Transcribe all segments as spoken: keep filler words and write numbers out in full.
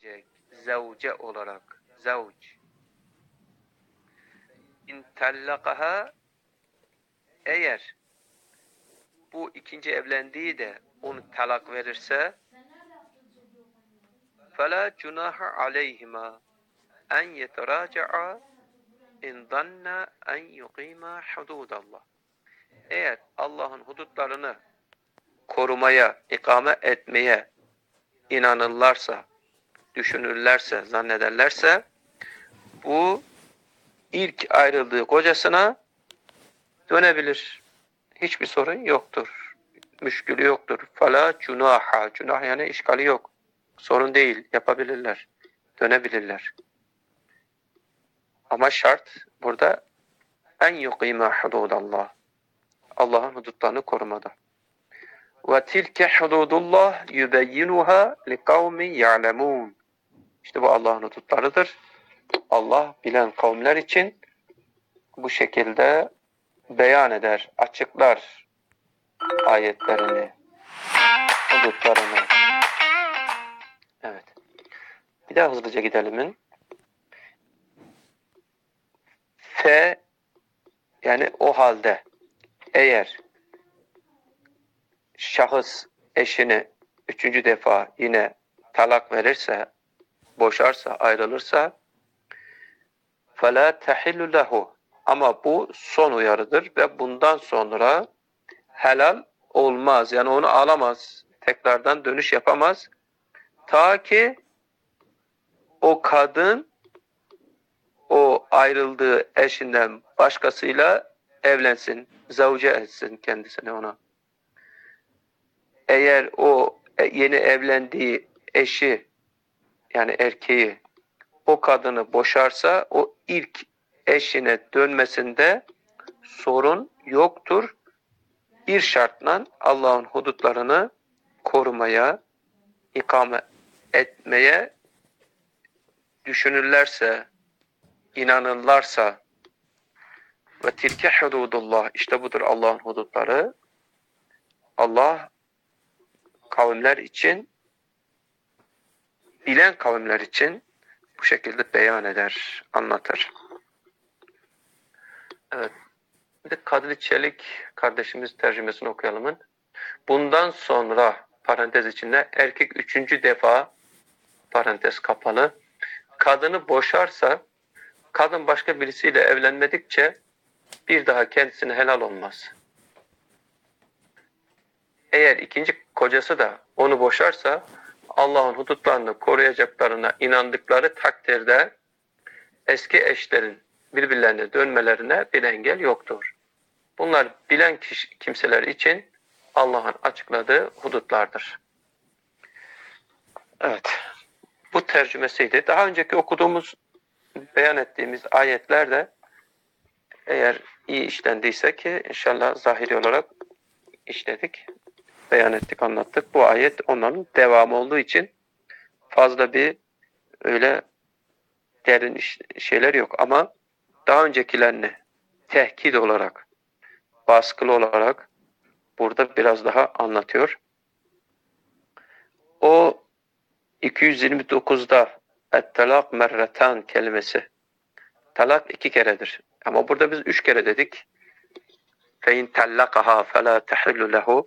gelecek. Zevce olarak. Zevc. İn tellakaha, eğer bu ikinci evlendiği de onu talak verirse فَلَا جُنَاحَ عَلَيْهِمَا اَنْ يَتَرَاجَعَا اِنْ ظَنَّ اَنْ يُقِيمَا حُدُودَ اللّٰهِ. Eğer Allah'ın hudutlarını korumaya, ikame etmeye inanırlarsa, düşünürlerse, zannederlerse, bu ilk ayrıldığı kocasına dönebilir. Hiçbir sorun yoktur. Müşkülü yoktur. فَلَا جُنَاحَ. Cunah yani işgali yok. Sorun değil. Yapabilirler. Dönebilirler. Ama şart burada en yuqima hududallah. Allah'ın hudutlarını korumada. Ve tilke hududullah yubeyyinuha liqavmin ya'lemun. İşte bu Allah'ın hudutlarıdır. Allah bilen kavimler için bu şekilde beyan eder, açıklar ayetlerini, hudutlarını. Evet. Bir daha hızlıca gidelim. F yani o halde eğer şahıs eşini üçüncü defa yine talak verirse, boşarsa, ayrılırsa فَلَا تَحِلُّ لَهُ. Ama bu son uyarıdır ve bundan sonra helal olmaz. Yani onu alamaz. Tekrardan dönüş yapamaz. Ta ki o kadın o ayrıldığı eşinden başkasıyla evlensin. Zavce etsin kendisine ona. Eğer o yeni evlendiği eşi yani erkeği o kadını boşarsa o ilk eşine dönmesinde sorun yoktur. Bir şartla Allah'ın hudutlarını korumaya, ikame etmeye düşünürlerse, inanırlarsa ve tilke hududullah, işte budur Allah'ın hudutları. Allah kavimler için, bilen kavimler için bu şekilde beyan eder, anlatır. Evet. Bir de Kadri Çelik kardeşimiz tercümesini okuyalım. Bundan sonra parantez içinde erkek üçüncü defa parantez kapalı kadını boşarsa kadın başka birisiyle evlenmedikçe bir daha kendisine helal olmaz. Eğer ikinci kocası da onu boşarsa Allah'ın hudutlarını koruyacaklarına inandıkları takdirde eski eşlerin birbirlerine dönmelerine bir engel yoktur. Bunlar bilen kişi, kimseler için Allah'ın açıkladığı hudutlardır. Evet. Bu tercümesiydi. Daha önceki okuduğumuz, beyan ettiğimiz ayetlerde eğer iyi işlendiyse ki inşallah zahiri olarak işledik, beyan ettik, anlattık. Bu ayet onların devamı olduğu için fazla bir öyle derin şeyler yok. Ama daha öncekilerini tehkid olarak, baskılı olarak burada biraz daha anlatıyor. O iki yüz yirmi dokuzda et-talak merratan kelimesi. Talak iki keredir. Ama burada biz üç kere dedik. فَاِنْ تَلَّقَهَا فَلَا تَحِلُّ لَهُ.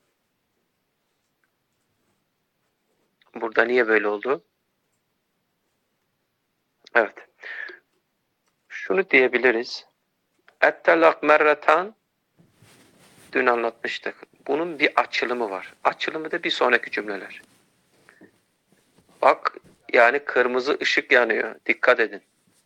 Burada niye böyle oldu? Evet. Şunu diyebiliriz. Et-talak merratan dün anlatmıştık. Bunun bir açılımı var. Açılımı da bir sonraki cümleler. Bak yani kırmızı ışık yanıyor. Dikkat edin.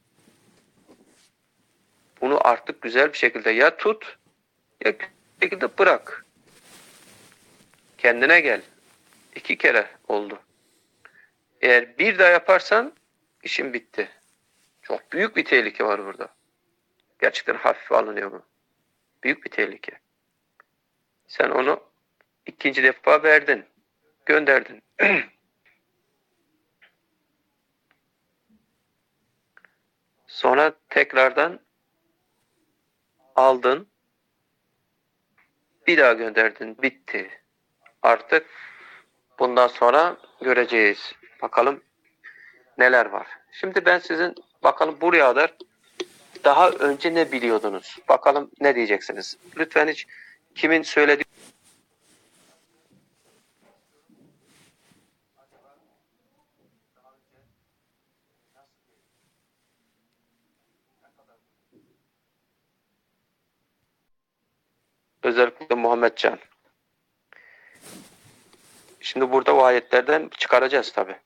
Bunu artık güzel bir şekilde ya tut ya bir şekilde bırak. Kendine gel. İki kere oldu. Eğer bir daha yaparsan işin bitti. Çok büyük bir tehlike var burada. Gerçekten hafife alınıyor bu. Büyük bir tehlike. Sen onu ikinci defa verdin. Gönderdin. Sonra tekrardan aldın. Bir daha gönderdin. Bitti. Artık bundan sonra göreceğiz. Bakalım neler var? Şimdi ben sizin bakalım buraya kadar daha önce ne biliyordunuz? Bakalım ne diyeceksiniz? Lütfen hiç kimin söylediği özellikle Muhammed Can. Şimdi burada o ayetlerden çıkaracağız tabi.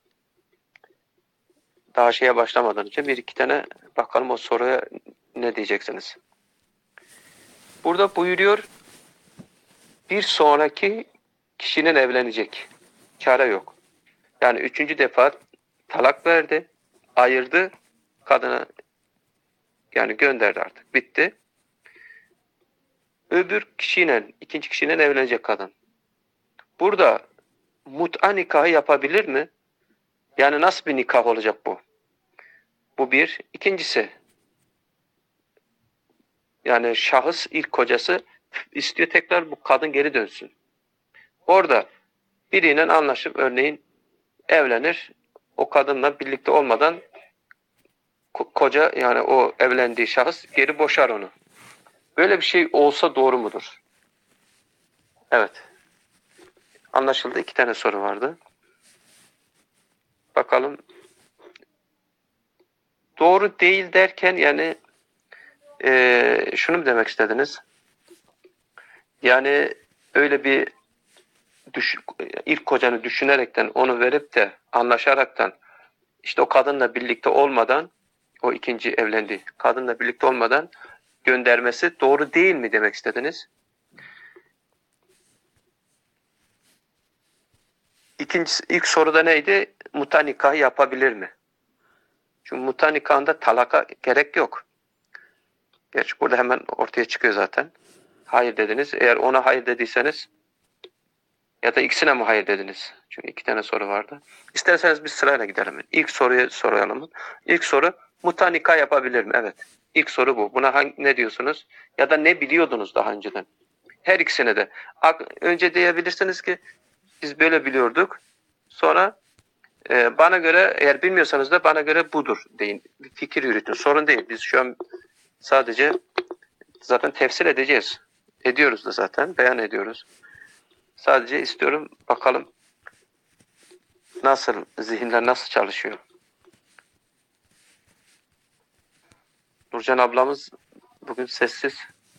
Daha şeye başlamadan önce bir iki tane bakalım o soruya ne diyeceksiniz? Burada buyuruyor, bir sonraki kişinin evlenecek. Çare yok. Yani üçüncü defa talak verdi, ayırdı, kadını yani gönderdi artık, bitti. Öbür kişiyle, ikinci kişiyle evlenecek kadın. Burada mut'a nikahı yapabilir mi? Yani nasıl bir nikah olacak bu? Bu bir. İkincisi, yani şahıs ilk kocası istiyor tekrar bu kadın geri dönsün. Orada biriyle anlaşıp örneğin evlenir. O kadınla birlikte olmadan koca yani o evlendiği şahıs geri boşar onu. Böyle bir şey olsa doğru mudur? Evet. Anlaşıldı. İki tane soru vardı. Bakalım. Doğru değil derken yani e, şunu mu demek istediniz? Yani öyle bir düş, ilk kocanı düşünerekten onu verip de anlaşaraktan işte o kadınla birlikte olmadan o ikinci evlendi kadınla birlikte olmadan göndermesi doğru değil mi demek istediniz? İkincisi, ilk soruda neydi? Muta nikahı yapabilir mi? Çünkü muta nikahında talaka gerek yok. Gerçi burada hemen ortaya çıkıyor zaten. Hayır dediniz. Eğer ona hayır dediyseniz ya da ikisine mi hayır dediniz? Çünkü iki tane soru vardı. İsterseniz biz sırayla gidelim. İlk soruyu soralım. İlk soru muta nikah yapabilir mi? Evet. İlk soru bu. Buna hangi, ne diyorsunuz? Ya da ne biliyordunuz daha önceden? Her ikisine de. Önce diyebilirsiniz ki biz böyle biliyorduk. Sonra e, bana göre eğer bilmiyorsanız da bana göre budur deyin. Bir fikir yürütün. Sorun değil. Biz şu an sadece zaten tefsir edeceğiz. Ediyoruz da zaten. Beyan ediyoruz. Sadece istiyorum bakalım nasıl, zihinler nasıl çalışıyor. Nurcan ablamız bugün sessiz.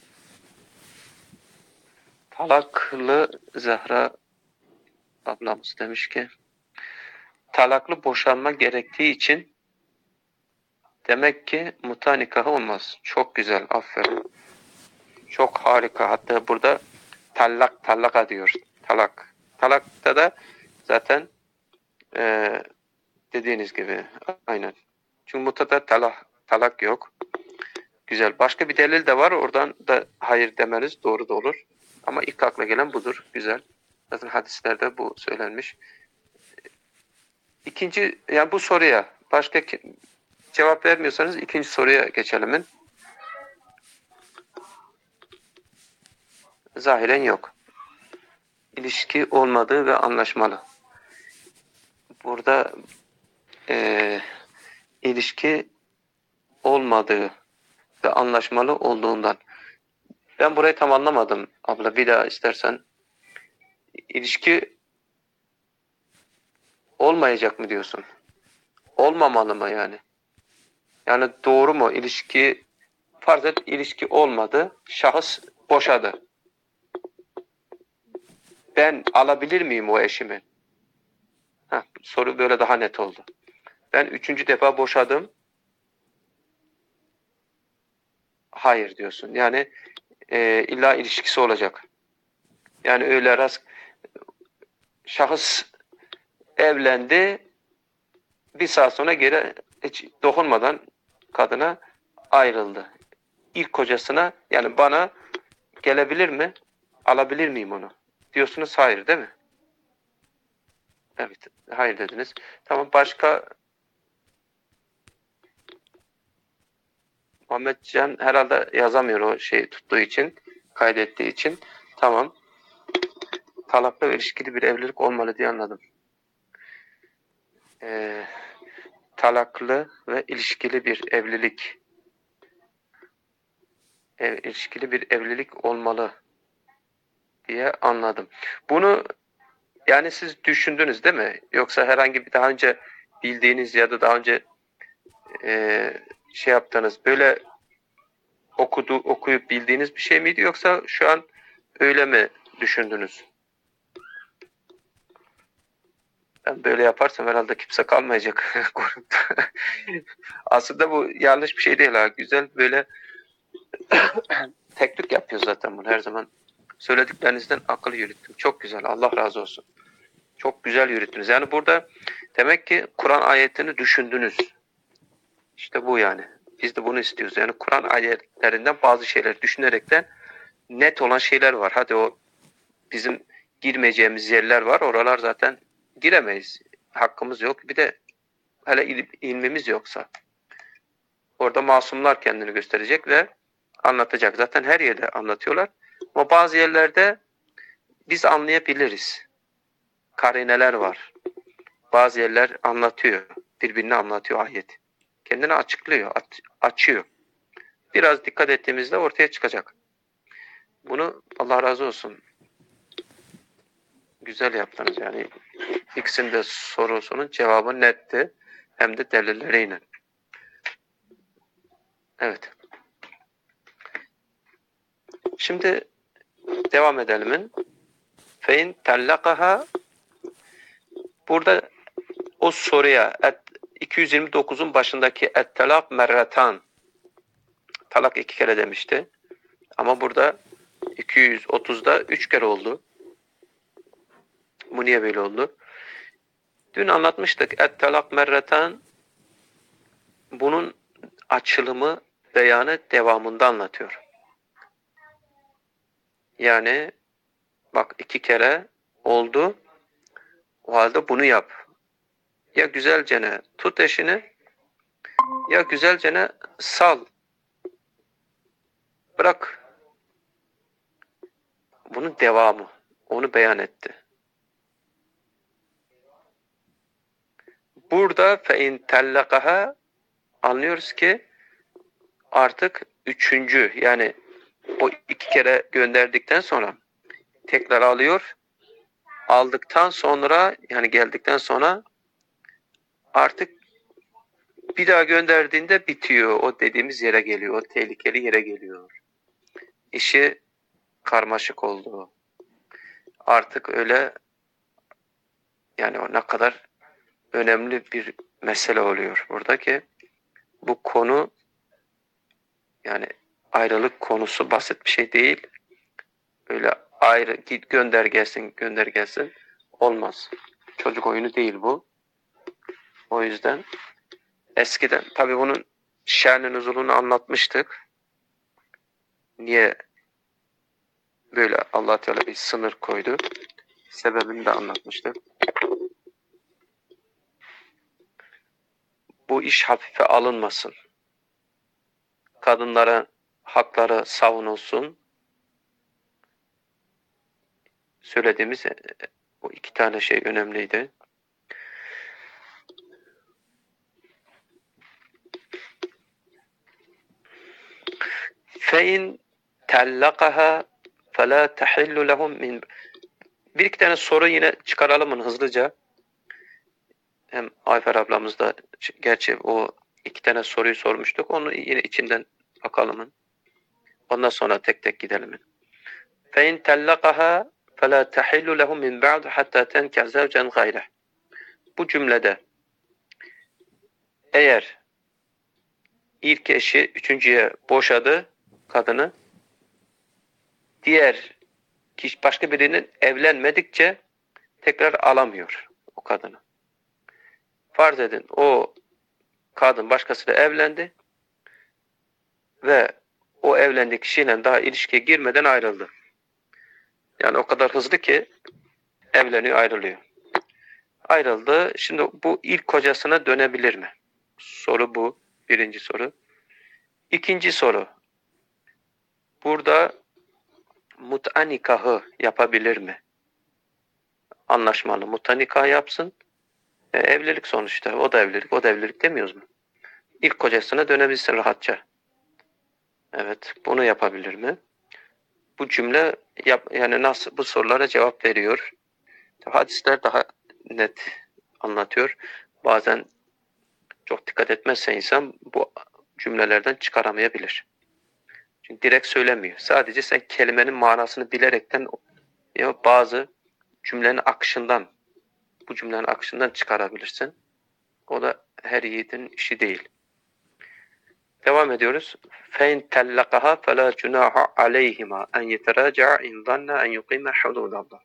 Talaklı Zehra ablamız demiş ki talaklı boşanma gerektiği için demek ki muta nikahı olmaz. Çok güzel, aferin. Çok harika. Hatta burada tallak, tallaka diyor. Talak. Talakta da zaten e, dediğiniz gibi aynen. Çünkü mutada talak, talak yok. Güzel. Başka bir delil de var. Oradan da hayır demeniz doğru da olur. Ama ilk akla gelen budur. Güzel. Zaten hadislerde bu söylenmiş. İkinci, yani bu soruya başka cevap vermiyorsanız ikinci soruya geçelim. Zahiren yok. İlişki olmadığı ve anlaşmalı. Burada e, ilişki olmadığı ve anlaşmalı olduğundan. Ben burayı tam anlamadım. Abla bir daha istersen. İlişki olmayacak mı diyorsun? Olmamalı mı yani? Yani doğru mu? İlişki, farz et ilişki olmadı. Şahıs boşadı. Ben alabilir miyim o eşimi? Heh, soru böyle daha net oldu. Ben üçüncü defa boşadım. Hayır diyorsun. Yani e, illa ilişkisi olacak. Yani öyle rast şahıs evlendi, bir saat sonra geri hiç dokunmadan kadına ayrıldı. İlk kocasına yani bana gelebilir mi? Alabilir miyim onu? Diyorsunuz hayır değil mi? Evet, hayır dediniz. Tamam, başka Muhammed Can herhalde yazamıyor o şeyi tuttuğu için, kaydettiği için. Tamam. Talakla ilişkili bir evlilik olmalı diye anladım. Ee, talaklı ve ilişkili bir evlilik ev, ilişkili bir evlilik olmalı diye anladım. Bunu yani siz düşündünüz değil mi? Yoksa herhangi bir daha önce bildiğiniz ya da daha önce e, şey yaptığınız böyle okudu okuyup bildiğiniz bir şey miydi yoksa şu an öyle mi düşündünüz? Ben böyle yaparsam herhalde kimse kalmayacak grupta. Aslında bu yanlış bir şey değil ha. Güzel böyle teknik yapıyor zaten bunu her zaman. Söylediklerinizden akıl yürüttüm. Çok güzel. Allah razı olsun. Çok güzel yürüttünüz. Yani burada demek ki Kur'an ayetini düşündünüz. İşte bu yani. Biz de bunu istiyoruz. Yani Kur'an ayetlerinden bazı şeyler düşünerekten net olan şeyler var. Hadi o bizim girmeyeceğimiz yerler var. Oralar zaten giremeyiz. Hakkımız yok. Bir de hele ilmimiz yoksa. Orada masumlar kendini gösterecek ve anlatacak. Zaten her yerde anlatıyorlar. Ama bazı yerlerde biz anlayabiliriz. Karineler var. Bazı yerler anlatıyor. Birbirini anlatıyor ayet. Kendini açıklıyor, açıyor. Biraz dikkat ettiğimizde ortaya çıkacak. Bunu Allah razı olsun. Güzel yaptınız yani. İkisinin de sorusunun cevabı netti. Hem de delilleriyle. Evet. Şimdi devam edelim. Fein tellakaha burada o soruya iki yüz yirmi dokuzun başındaki et-talak merratan talak iki kere demişti. Ama burada iki yüz otuzda üç kere oldu. Bu niye böyle oldu? Dün anlatmıştık. Et-talak merratan bunun açılımı, beyanı devamında anlatıyor. Yani bak iki kere oldu. O halde bunu yap. Ya güzelcene tut eşini ya güzelcene sal. Bırak. Bunun devamı. Onu beyan etti. Burada fein tellakaha anlıyoruz ki artık üçüncü yani o iki kere gönderdikten sonra tekrar alıyor. Aldıktan sonra yani geldikten sonra artık bir daha gönderdiğinde bitiyor. O dediğimiz yere geliyor. O tehlikeli yere geliyor. İşi karmaşık oldu. Artık öyle yani o ne kadar önemli bir mesele oluyor buradaki. Bu konu yani ayrılık konusu basit bir şey değil. Öyle ayrı git gönder gelsin gönder gelsin olmaz. Çocuk oyunu değil bu. O yüzden eskiden tabii bunun şernin nüzulunu anlatmıştık. Niye böyle Allah Teala bir sınır koydu? Sebebini de anlatmıştık. Bu iş hafife alınmasın. Kadınlara hakları savunulsun. Söylediğimiz bu iki tane şey önemliydi. فَاِنْ تَلَّقَهَا فَلَا تَحِلُّ لَهُمْ مِنْ Bir iki tane soru yine çıkaralım hızlıca. Hem Ayfer ablamız da gerçi o iki tane soruyu sormuştuk. Onu yine içinden bakalım. Ondan sonra tek tek gidelim. فَاِنْ تَلَّقَهَا فَلَا تَحِلُّ لَهُمْ مِنْ بَعْدُ حَتَّى تَنْكَ زَوْجًا غَيْرَهُ Bu cümlede eğer ilk eşi üçüncüye boşadı kadını, diğer kişi başka birinin evlenmedikçe tekrar alamıyor o kadını. Farz edin o kadın başkasıyla evlendi ve o evlendiği kişiyle daha ilişkiye girmeden ayrıldı. Yani o kadar hızlı ki evleniyor, ayrılıyor. Ayrıldı. Şimdi bu ilk kocasına dönebilir mi? Soru bu. Birinci soru. İkinci soru. Burada mut'a nikahı yapabilir mi? Anlaşmalı mut'a nikah yapsın E, evlilik sonuçta. O da evlilik, o da evlilik demiyoruz mu? İlk kocasına dönebilsin rahatça. Evet, bunu yapabilir mi? Bu cümle yap, yani nasıl bu sorulara cevap veriyor. Hadisler daha net anlatıyor. Bazen çok dikkat etmezse insan bu cümlelerden çıkaramayabilir. Çünkü direkt söylemiyor. Sadece sen kelimenin manasını bilerekten ya bazı cümlenin akışından, bu cümlenin akışından çıkarabilirsin. O da her yiğidin işi değil. Devam ediyoruz. فَاِنْ تَلَّقَهَا فَلَا جُنَاحَ عَلَيْهِمَا اَنْ يَتَرَاجَعَ اِنْ ظَنَّ اَنْ يُقِيمَ حُدُودَ اللّٰهِ.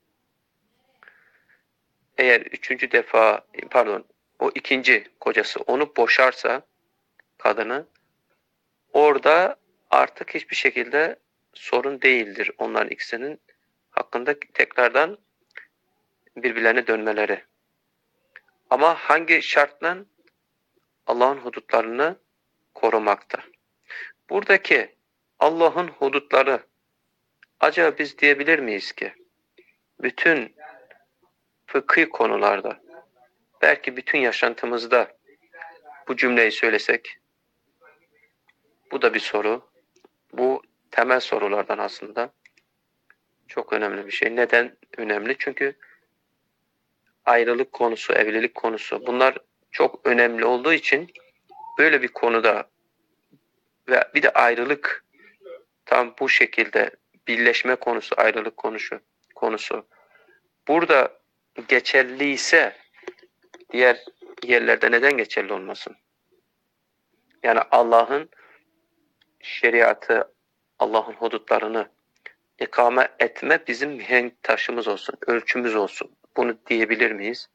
Eğer üçüncü defa, pardon, o ikinci kocası onu boşarsa, kadını, orada artık hiçbir şekilde sorun değildir onların ikisinin hakkında tekrardan birbirlerine dönmeleri. Ama hangi şartla? Allah'ın hudutlarını korumakta. Buradaki Allah'ın hudutları, acaba biz diyebilir miyiz ki bütün fıkhi konularda, belki bütün yaşantımızda bu cümleyi söylesek, bu da bir soru. Bu temel sorulardan aslında. Çok önemli bir şey. Neden önemli? Çünkü ayrılık konusu, evlilik konusu, bunlar çok önemli olduğu için böyle bir konuda ve bir de ayrılık tam bu şekilde birleşme konusu, ayrılık konusu, konusu burada geçerli ise diğer yerlerde neden geçerli olmasın? Yani Allah'ın şeriatı, Allah'ın hudutlarını ikame etme bizim mihenk taşımız olsun, ölçümüz olsun. Bunu diyebilir miyiz?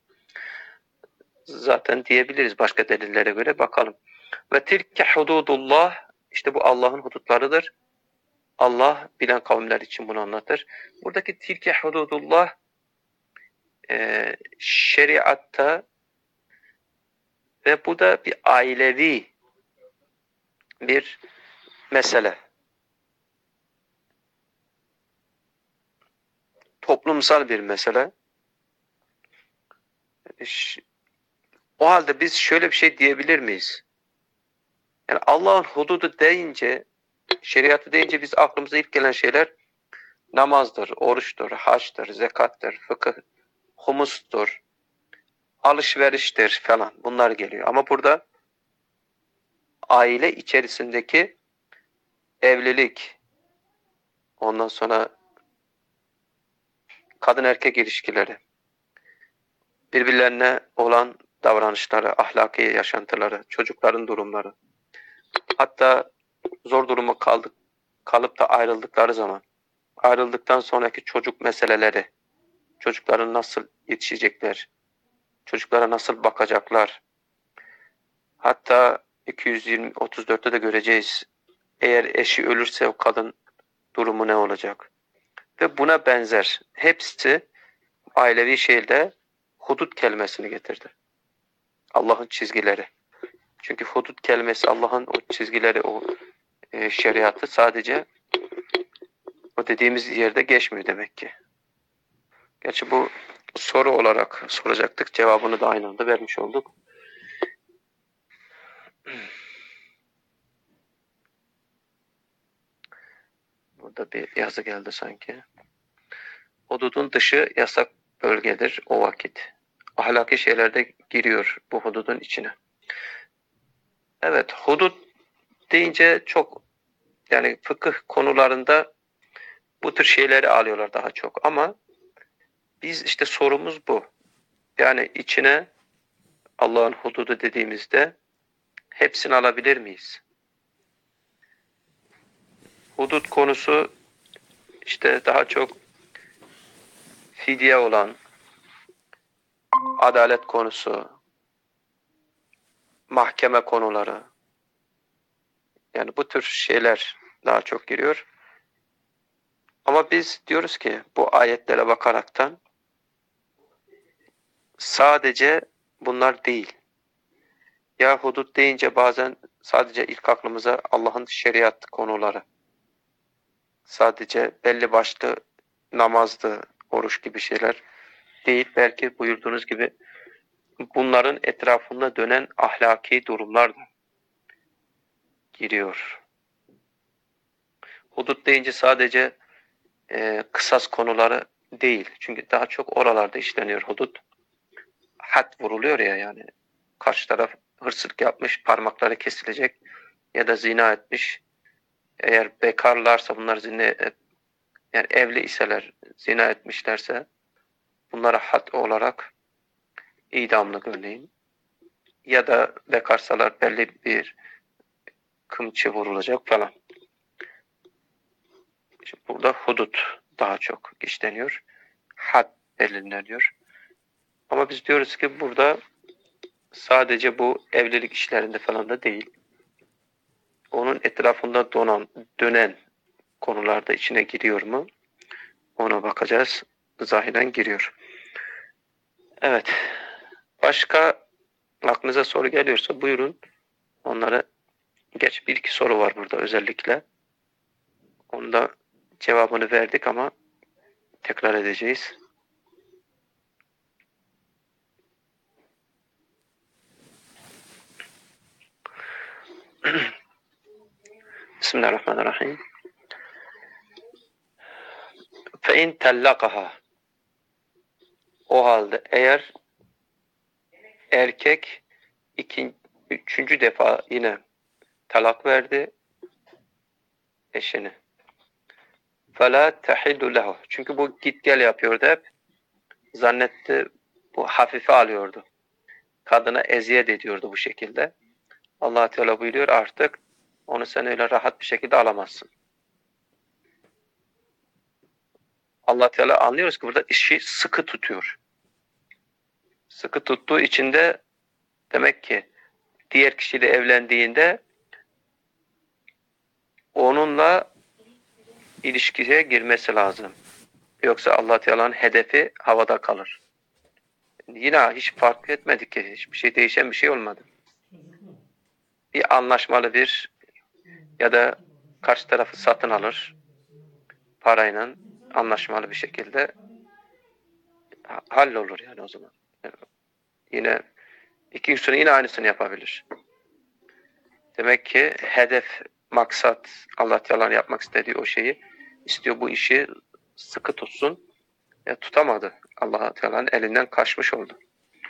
Zaten diyebiliriz başka delillere göre. Bakalım. Ve tilke hududullah, işte bu Allah'ın hudutlarıdır. Allah bilen kavimler için bunu anlatır. Buradaki tilke hududullah e, şeriatta ve bu da bir ailevi bir mesele. Toplumsal bir mesele. O halde biz şöyle bir şey diyebilir miyiz? Yani Allah'ın hududu deyince, şeriatı deyince biz aklımıza ilk gelen şeyler namazdır, oruçtur, haçtır, zekattır, fıkıh, humustur, alışveriştir falan, bunlar geliyor. Ama burada aile içerisindeki evlilik, ondan sonra kadın erkek ilişkileri, birbirlerine olan davranışları, ahlaki yaşantıları, çocukların durumları, hatta zor duruma kaldık, kalıp da ayrıldıkları zaman, ayrıldıktan sonraki çocuk meseleleri, çocukların nasıl yetişecekler, çocuklara nasıl bakacaklar, hatta iki yüz yirmi otuz dörtte de göreceğiz, eğer eşi ölürse o kadın durumu ne olacak? Ve buna benzer hepsi ailevi şeyde hudut kelimesini getirdi. Allah'ın çizgileri. Çünkü hudut kelimesi Allah'ın o çizgileri, o e, şeriatı sadece o dediğimiz yerde geçmiyor demek ki. Gerçi bu soru olarak soracaktık. Cevabını da aynı anda vermiş olduk. Burada bir yazı geldi sanki. Hududun dışı yasak bölgedir o vakit. Ahlaki şeylerde giriyor bu hududun içine. Evet, hudut deyince çok, yani fıkıh konularında bu tür şeyleri alıyorlar daha çok. Ama biz işte sorumuz bu. Yani içine Allah'ın hududu dediğimizde hepsini alabilir miyiz? Hudut konusu işte daha çok fidye olan, adalet konusu, mahkeme konuları, yani bu tür şeyler daha çok giriyor. Ama biz diyoruz ki bu ayetlere bakaraktan sadece bunlar değil. Ya hudut deyince bazen sadece ilk aklımıza Allah'ın şeriat konuları, sadece belli başlı namazdı, oruç gibi şeyler değil. Belki buyurduğunuz gibi bunların etrafında dönen ahlaki durumlar da giriyor. Hudut deyince sadece e, kısas konuları değil. Çünkü daha çok oralarda işleniyor hudut. Had vuruluyor ya, yani karşı taraf hırsızlık yapmış, parmakları kesilecek ya da zina etmiş. Eğer bekarlarsa bunlar zina et, yani evli iseler zina etmişlerse bunlara had olarak idamlık örneğin, ya da bekarsalar belli bir kımçı vurulacak falan. Şimdi burada hudut daha çok işleniyor. Had belirleniyor. Ama biz diyoruz ki burada sadece bu evlilik işlerinde falan da değil. Onun etrafında donan, dönen konularda içine giriyor mu? Ona bakacağız. Zahiren giriyor. Evet. Başka aklınıza soru geliyorsa buyurun. Onları geç, bir iki soru var burada özellikle. Onu da cevabını verdik ama tekrar edeceğiz. Bismillahirrahmanirrahim. Fe in tellakaha. O halde eğer erkek ikinci, üçüncü defa yine talak verdi eşini. فَلَا تَحِلُّ لَهُ. Çünkü bu git gel yapıyordu hep. Zannetti bu hafife alıyordu. Kadına eziyet ediyordu bu şekilde. Allah Teala buyuruyor artık onu sen öyle rahat bir şekilde alamazsın. Allah Teala anlıyoruz ki burada işi sıkı tutuyor. Sıkı tuttuğu için de demek ki diğer kişiyle evlendiğinde onunla ilişkiye girmesi lazım. Yoksa Allah Teala'nın hedefi havada kalır. Yine hiç fark etmedik ki hiçbir şey değişen bir şey olmadı. Bir anlaşmalı bir ya da karşı tarafı satın alır parayla anlaşmalı bir şekilde hallolur yani o zaman. Yani yine iki üç sene yine aynısını yapabilir. Demek ki hedef, maksat Allah Teala'nın yapmak istediği o şeyi istiyor, bu işi sıkı tutsun. Ya tutamadı. Allah Teala'nın elinden kaçmış oldu.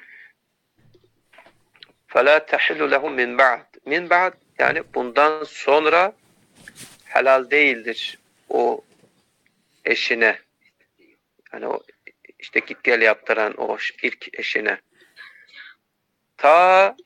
فَلَا تَحِلُّ لَهُمْ مِنْ بَعْدٍ Min ba'd yani bundan sonra helal değildir o eşine. Yani o işte git gel yaptıran o ilk eşine. Ta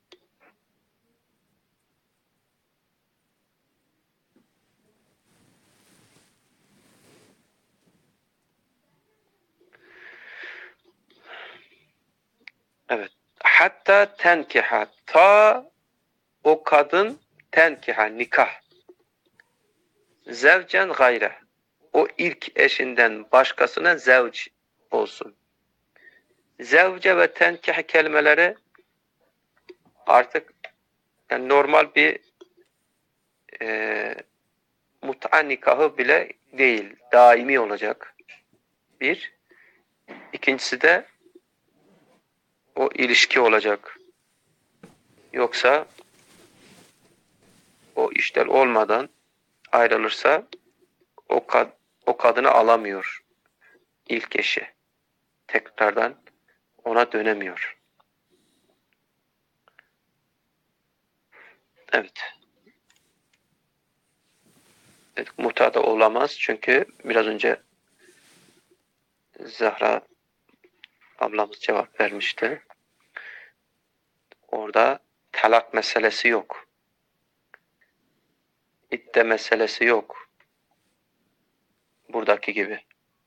evet. Hatta tenkiha. Ta o kadın tenkiha nikah. Zevcen gayre. O ilk eşinden başkasına zevc olsun. Zevce ve tenkih kelimeleri artık yani normal bir e, mut'a nikahı bile değil. Daimi olacak. Bir. İkincisi de o ilişki olacak. Yoksa o işler olmadan ayrılırsa o, kad o kadını alamıyor ilk eşi. Tekrardan ona dönemiyor. Evet. Evet, muta da olamaz çünkü biraz önce Zahra ablamız cevap vermişti. Orada talak meselesi yok. İdde meselesi yok. Buradaki gibi.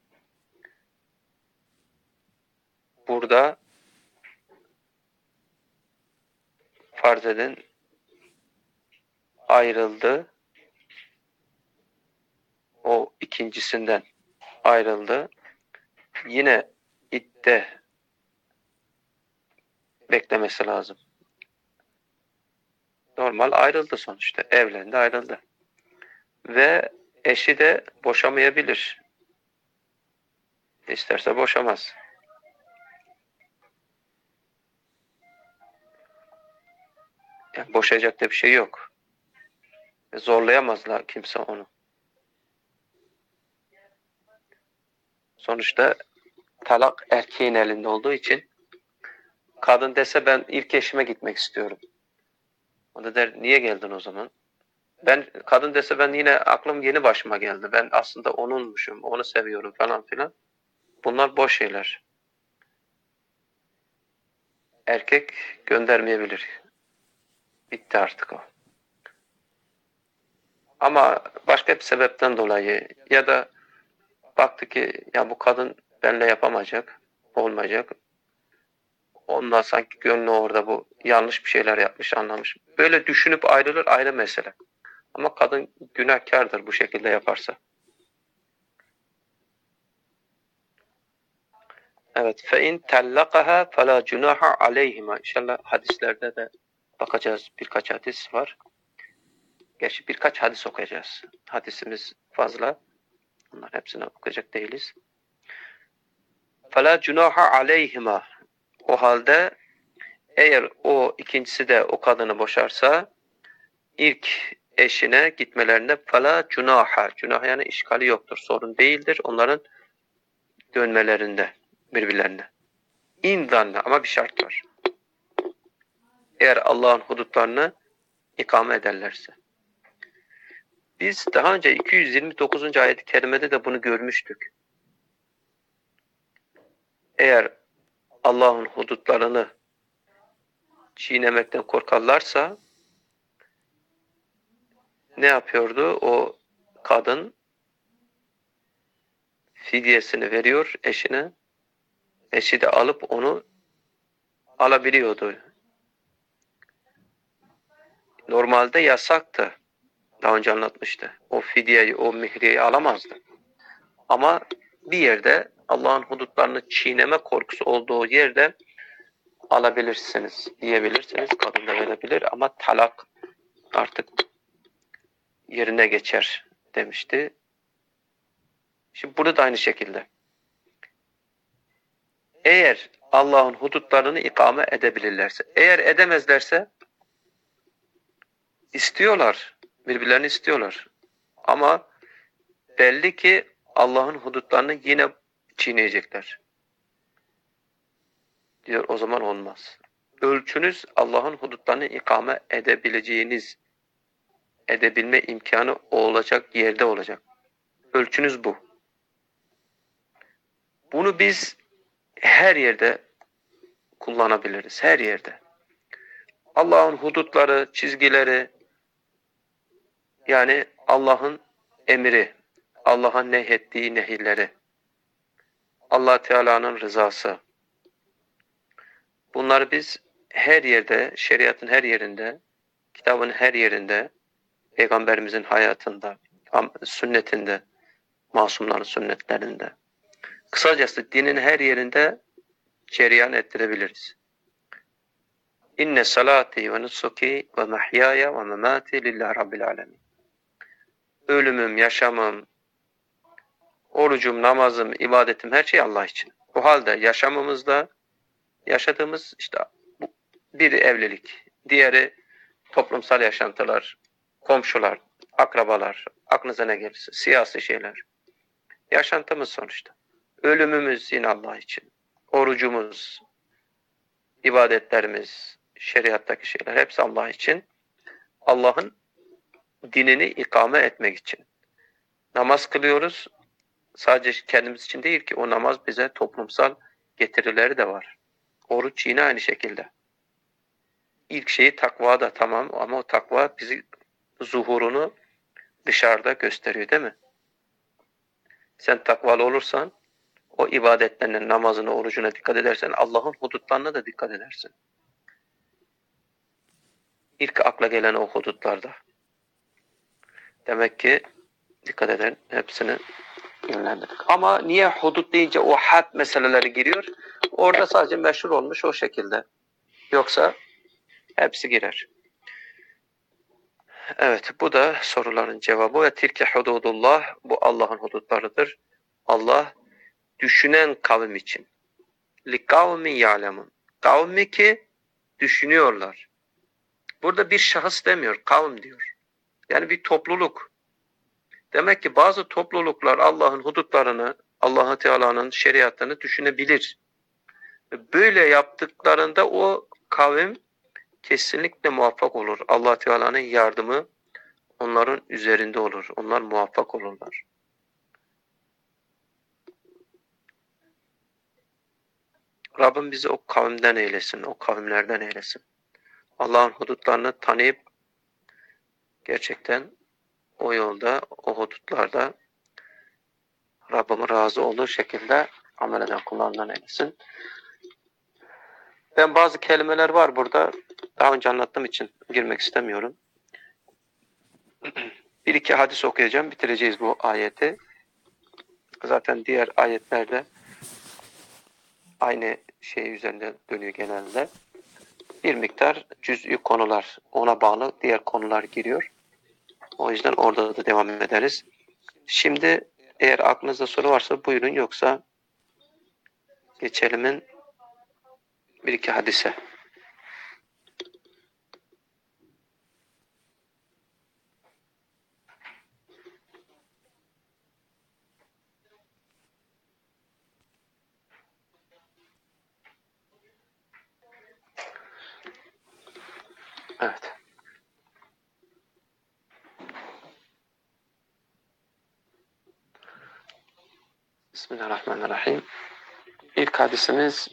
Burada farz edin ayrıldı. O ikincisinden ayrıldı. Yine idde beklemesi lazım. Normal ayrıldı sonuçta. Evlendi, ayrıldı. Ve eşi de boşamayabilir. İsterse boşamaz. Yani boşayacak da bir şey yok. Zorlayamazlar kimse onu. Sonuçta talak erkeğin elinde olduğu için kadın dese ben ilk eşime gitmek istiyorum. O da der niye geldin o zaman? Ben kadın dese ben yine aklım yeni başıma geldi. Ben aslında onunmuşum, onu seviyorum falan filan. Bunlar boş şeyler. Erkek göndermeyebilir. Bitti artık o. Ama başka bir sebepten dolayı ya da baktı ki ya bu kadın benimle yapamayacak, olmayacak. Ondan sanki gönlü orada bu yanlış bir şeyler yapmış, anlamış. Böyle düşünüp ayrılır ayrı mesele. Ama kadın günahkardır bu şekilde yaparsa. Evet. فَاِنْ تَلَّقَهَا فَلَا جُنَاحَ عَلَيْهِمَا. İnşallah hadislerde de bakacağız. Birkaç hadis var. Gerçi birkaç hadis okuyacağız. Hadisimiz fazla. Bunlar hepsini okuyacak değiliz. فَلَا جُنَاحَ عَلَيْهِمَا. O halde eğer o ikincisi de o kadını boşarsa ilk eşine gitmelerinde فَلَا جُنَاحَ. Cunah yani işgali yoktur. Sorun değildir. Onların dönmelerinde birbirlerine. İndanla ama bir şart var. Eğer Allah'ın hudutlarını ikame ederlerse. Biz daha önce iki yüz yirmi dokuzuncu ayet-i kerimede de bunu görmüştük. Eğer Allah'ın hudutlarını çiğnemekten korkarlarsa ne yapıyordu? O kadın fidyesini veriyor eşine. Eşi de alıp onu alabiliyordu. Normalde yasaktı. Daha önce anlatmıştı. O fidyeyi, o mihriyeyi alamazdı. Ama bir yerde Allah'ın hudutlarını çiğneme korkusu olduğu yerde alabilirsiniz, diyebilirsiniz. Kadın da verebilir ama talak artık yerine geçer demişti. Şimdi burada da aynı şekilde. Eğer Allah'ın hudutlarını ikame edebilirlerse, eğer edemezlerse istiyorlar, birbirlerini istiyorlar. Ama belli ki Allah'ın hudutlarını yine çiğneyecekler. Diyor o zaman olmaz. Ölçünüz Allah'ın hudutlarını ikame edebileceğiniz, edebilme imkanı olacak yerde olacak. Ölçünüz bu. Bunu biz her yerde kullanabiliriz. Her yerde. Allah'ın hudutları, çizgileri, yani Allah'ın emri, Allah'ın nehyettiği nehirleri, Allah Teala'nın rızası. Bunları biz her yerde, şeriatın her yerinde, kitabın her yerinde, Peygamberimizin hayatında, sünnetinde, masumların sünnetlerinde, kısacası dinin her yerinde cereyan ettirebiliriz. İnne salati ve nusuki ve mahyaya ve memati lillahi rabbil alemin. Ölümüm, yaşamım, orucum, namazım, ibadetim her şey Allah için. O halde yaşamımızda yaşadığımız işte bir evlilik, diğeri toplumsal yaşantılar, komşular, akrabalar, aklınıza ne gelirse, siyasi şeyler. Yaşantımız sonuçta. Ölümümüz yine Allah için. Orucumuz, ibadetlerimiz, şeriattaki şeyler hepsi Allah için. Allah'ın dinini ikame etmek için. Namaz kılıyoruz. Sadece kendimiz için değil ki o namaz bize toplumsal getirileri de var. Oruç yine aynı şekilde. İlk şeyi takva da tamam ama o takva bizi zuhurunu dışarıda gösteriyor değil mi? Sen takvalı olursan o ibadetlerine, namazına, orucuna dikkat edersen Allah'ın hudutlarına da dikkat edersin. İlk akla gelen o hudutlarda. Demek ki dikkat eden hepsini yönlendirdik. Ama niye hudut deyince o had meseleleri giriyor? Orada sadece meşhur olmuş o şekilde. Yoksa hepsi girer. Evet, bu da soruların cevabı. Ve tilke hududullah, bu Allah'ın hudutlarıdır. Allah düşünen kavim için. Li kavmin ya'lemun. Kavmi ki düşünüyorlar. Burada bir şahıs demiyor, kavim diyor. Yani bir topluluk. Demek ki bazı topluluklar Allah'ın hudutlarını, Allah Teala'nın şeriatını düşünebilir. Böyle yaptıklarında o kavim kesinlikle muvaffak olur. Allah Teala'nın yardımı onların üzerinde olur. Onlar muvaffak olurlar. Rabbim bizi o kavimden eylesin, o kavimlerden eylesin. Allah'ın hudutlarını tanıyıp gerçekten o yolda, o hudutlarda Rabbime razı olur şekilde amel eden kullarından eylesin. Ben bazı kelimeler var burada. Daha önce anlattığım için girmek istemiyorum. Bir iki hadis okuyacağım. Bitireceğiz bu ayeti. Zaten diğer ayetlerde aynı şey üzerinde dönüyor genelde. Bir miktar cüz'i konular, ona bağlı diğer konular giriyor. O yüzden orada da devam ederiz. Şimdi eğer aklınızda soru varsa buyurun, yoksa geçelim bir iki hadise. Evet. Bismillahirrahmanirrahim. İlk hadisimiz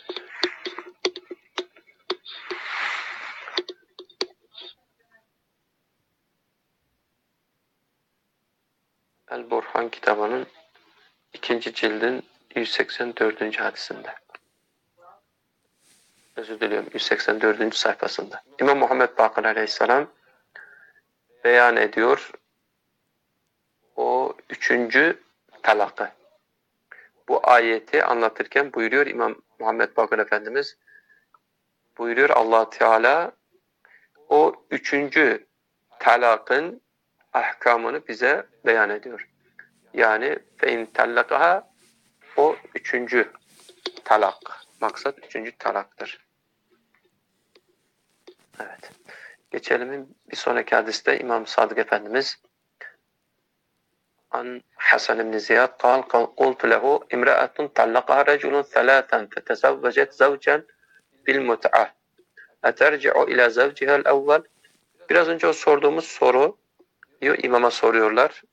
El-Burhan kitabının ikinci cildin yüz seksen dördüncü hadisinde. Özür diliyorum, yüz seksen dördüncü sayfasında. İmam Muhammed Bakır Aleyhisselam beyan ediyor o üçüncü talakı. Bu ayeti anlatırken buyuruyor İmam Muhammed Bakır Efendimiz, buyuruyor Allah Teala o üçüncü talakın ahkamını bize beyan ediyor. Yani fein tallakaha, o üçüncü talak. Maksat üçüncü talaktır. Evet. Geçelim bir sonraki hadiste İmam Sadık Efendimiz An Hasan ibn Ziyad قال قلت له امرأة طلقها رجل ثلاثا فتزوجت زوجا بالمتعة أترجع إلى زوجها الأول. Biraz önce o sorduğumuz soru diyor, imama soruyorlar.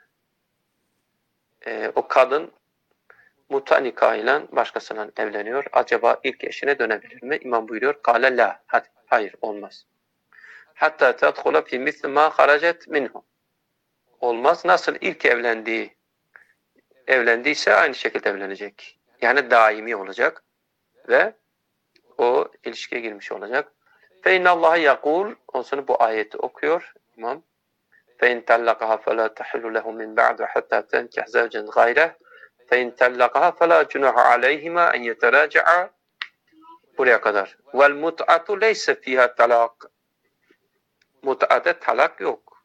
Ee, o kadın muta nikahıyla başkasından evleniyor. Acaba ilk eşine dönebilir mi? İmam buyuruyor. Kale la. Hadi, hayır, olmaz. Hatta tedhula fi misli ma haracet minhu. Olmaz. Nasıl ilk evlendiği evlendiyse aynı şekilde evlenecek. Yani daimi olacak ve o ilişkiye girmiş olacak. Fe innallaha yakul. Ondan sonra bu ayeti okuyor imam. Fe in tallaqaha fela tahillu lehu min ba'du hatta tenkih zevcen gayreh. Fe in tallaqaha fela cunaha aleyhima en yeteraca'a. Buraya kadar. Vel mut'atu leyse fiha talak. Mut'ade talak yok.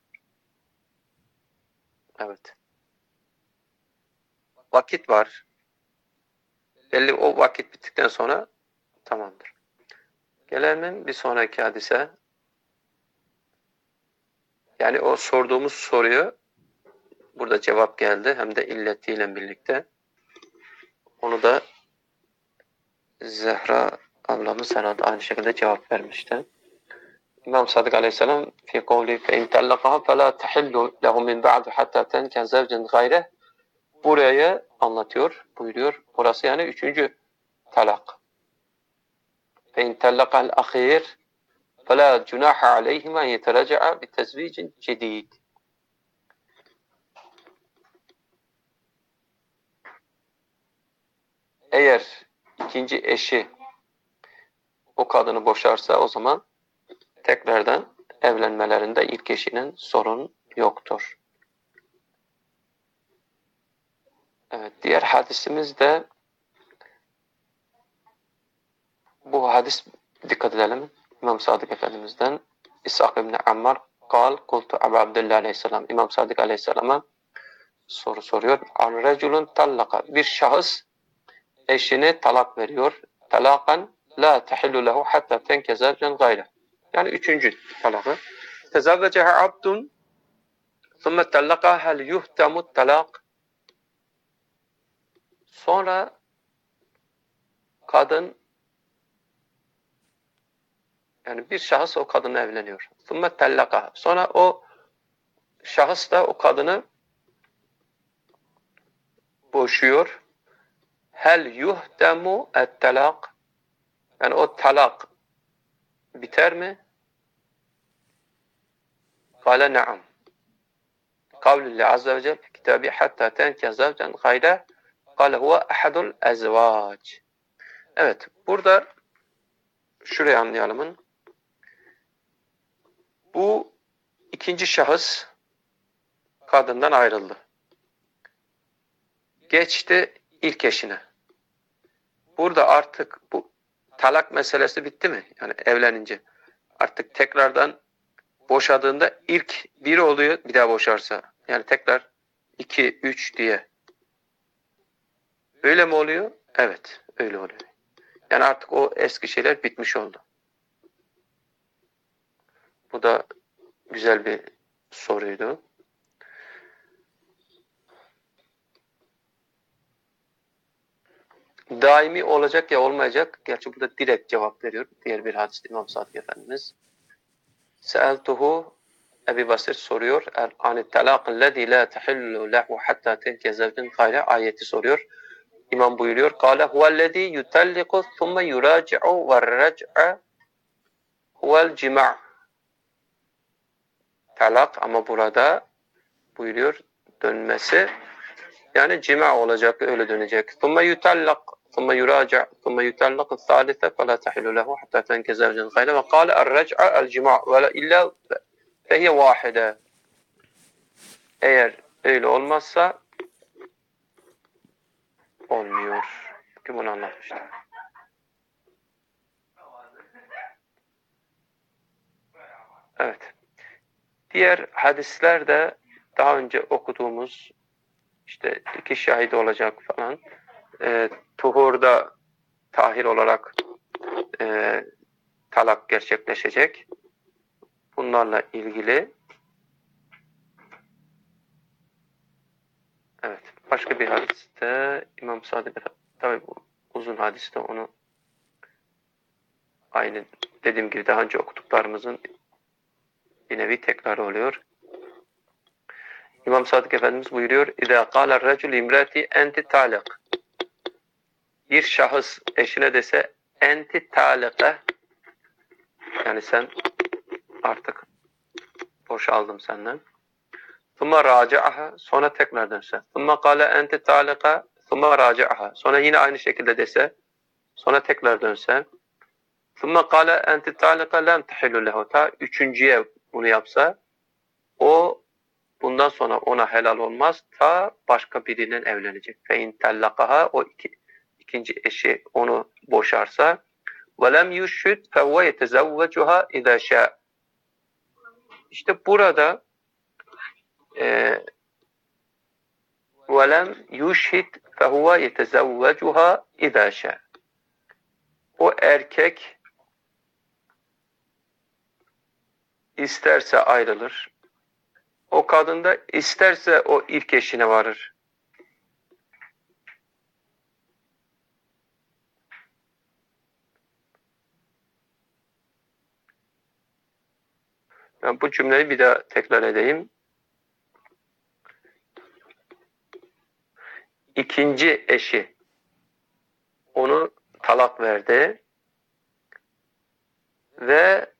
Evet. Vakit var. Belli, o vakit bittikten sonra tamamdır. Gelelim bir sonraki hadise. Yani o sorduğumuz soruyu burada cevap geldi. Hem de illetiyle birlikte. Onu da Zehra ablamız herhalde aynı şekilde cevap vermişti. İmam Sadık Aleyhisselam fi kavli fe in tallaqaha fela tahillu lehu min ba'du hatta tenken zevcen gayreh. Burayı anlatıyor, buyuruyor. Burası yani üçüncü talak. Fe in tallaqal ahir fela cunaha aleyhima yeteraca'a bi tezvicin cedid. Eğer ikinci eşi o kadını boşarsa o zaman tekrardan evlenmelerinde ilk eşinin sorun yoktur. Evet, diğer hadisimiz de bu hadis, dikkat edelim. İmam Sadık Efendimiz'den İshak ibn Ammar kal kultu Ebu Abdullah Aleyhisselam. İmam Sadık Aleyhisselam'a soru soruyor. Ar-reculun tallaka. Bir şahıs eşine talak veriyor. Talakan la tahillu lehu hatta tenkeze zevcen gayre. Yani üçüncü talakı. Tezavveceha abdun thumme tallaka hel yuhtemut talak. Sonra kadın, yani bir şahıs o kadınla evleniyor. Thumme tallaka. Sonra o şahıs da o kadını boşuyor. Hel yuhtemu et talak. Yani o talak biter mi? Kale na'am. Kavlillahi azze ve celle kitabı hatta tenke zavcen gayre kale huve ahadul ezvac. Evet, burada şurayı anlayalım. Bu ikinci şahıs kadından ayrıldı. Geçti ilk eşine. Burada artık bu talak meselesi bitti mi? Yani evlenince. Artık tekrardan boşadığında ilk bir oluyor, bir daha boşarsa. Yani tekrar iki, üç diye. Öyle mi oluyor? Evet, öyle oluyor. Yani artık o eski şeyler bitmiş oldu. Bu da güzel bir soruydu. Daimi olacak ya olmayacak. Gerçi burada direkt cevap veriyor. Diğer bir hadis İmam Sadık Efendimiz. Seeltuhu, Ebu Basir soruyor. Anit talaqı lezî lâ tehillu lehu hattâ tenke zevcin gayre ayeti soruyor. İmam buyuruyor. Kâle huvellezî yutalliqu thumme yurâci'u ve'r-rec'a huvel cima'. Talak ama burada buyuruyor dönmesi. Yani cima olacak, öyle dönecek. Thumme yutallaq, thumme yuraca, thumme yutallaq thalithe fela tahillu lehu hatta tenke zevcen gayre ve kâle er-rec'a el-cima' ve la illa fehiye vahide. Eğer öyle olmazsa olmuyor. Kim bunu anlatmıştı? Evet. Diğer hadislerde daha önce okuduğumuz işte iki şahit olacak falan, e, tuhurda tahir olarak e, talak gerçekleşecek. Bunlarla ilgili evet, başka bir hadiste İmam Sadık Efendimiz, tabii bu uzun hadiste onu aynı dediğim gibi daha önce okuduklarımızın bir nevi tekrarı oluyor. İmam Sadık Efendimiz buyuruyor: İzâ qâle r-recul imrati enti talak. Bir şahıs eşine dese enti talaka, yani sen artık boşaldım senden. Thumma râci'aha, sonra tekrar dönse. Thumma qâle enti talaka, thumma râci'aha. Sonra yine aynı şekilde dese, sonra tekrar dönse. Thumma qâle enti talaka lem tehillu lehu. Ta üçüncüye bunu yapsa, o bundan sonra ona helal olmaz, ta başka biriyle evlenecek. Fe in tallaqaha, o iki, ikinci eşi onu boşarsa, ve lem yushhid fe huve yetezevvecuha izâ şâ. İşte burada ve lem yushhid fe huve yetezevvecuha izâ şâ. O erkek isterse ayrılır. O kadın da isterse o ilk eşine varır. Ben bu cümleyi bir daha tekrar edeyim. İkinci eşi onu talak verdi ve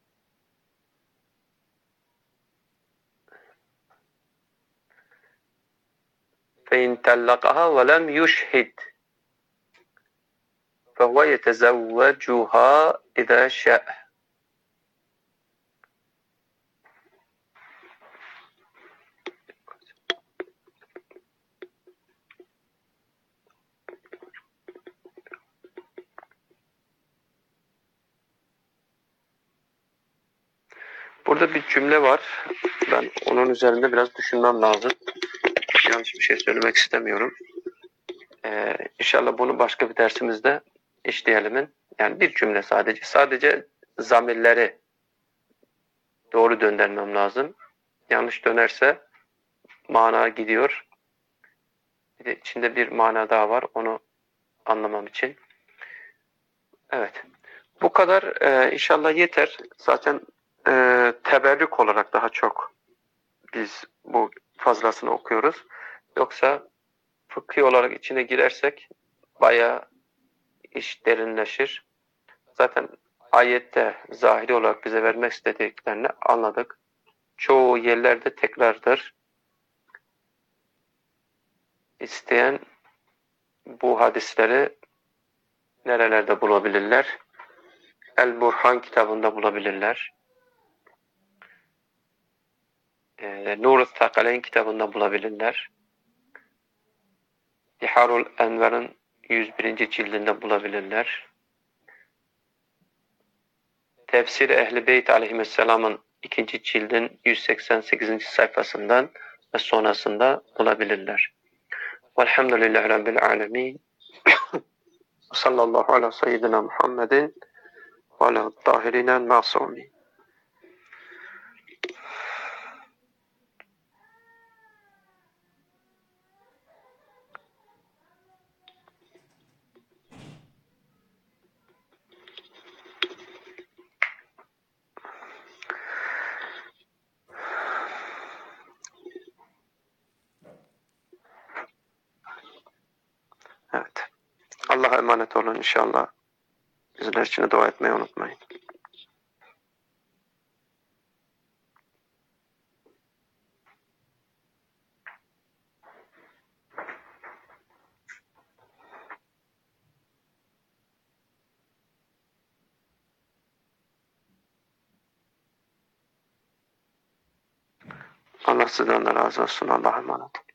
فَاِنْ تَلَّقَهَا وَلَمْ يُشْهِدْ فَهُوَ يَتَزَوَّجُهَا اِذَا شَاءَ. Burada bir cümle var. Ben onun üzerinde biraz düşünmem lazım. Yanlış bir şey söylemek istemiyorum. Ee, inşallah bunu başka bir dersimizde işleyelim. Yani bir cümle sadece. Sadece zamirleri doğru döndürmem lazım. Yanlış dönerse mana gidiyor. Bir de içinde bir mana daha var. Onu anlamam için. Evet. Bu kadar e, inşallah yeter. Zaten e, teberrük olarak daha çok biz bu fazlasını okuyoruz. Yoksa fıkhi olarak içine girersek bayağı iş derinleşir. Zaten ayette zahiri olarak bize vermek istediklerini anladık. Çoğu yerlerde tekrardır. İsteyen bu hadisleri nerelerde bulabilirler? El-Burhan kitabında bulabilirler. E, Nur-u Thakaleyn kitabında bulabilirler. Biharul Enver'in yüz birinci cildinde bulabilirler. Tefsir Ehl-i Beyt aleyhisselamın ikinci cildin yüz seksen sekizinci sayfasından ve sonrasında bulabilirler. Velhamdülillahi Rabbil alemin. Sallallahu ala seyyidina Muhammedin ve ala tahirinen masumin. Evet. Allah'a emanet olun inşallah. Bizler için dua etmeyi unutmayın. Allah sizden de razı olsun. Allah'a emanet.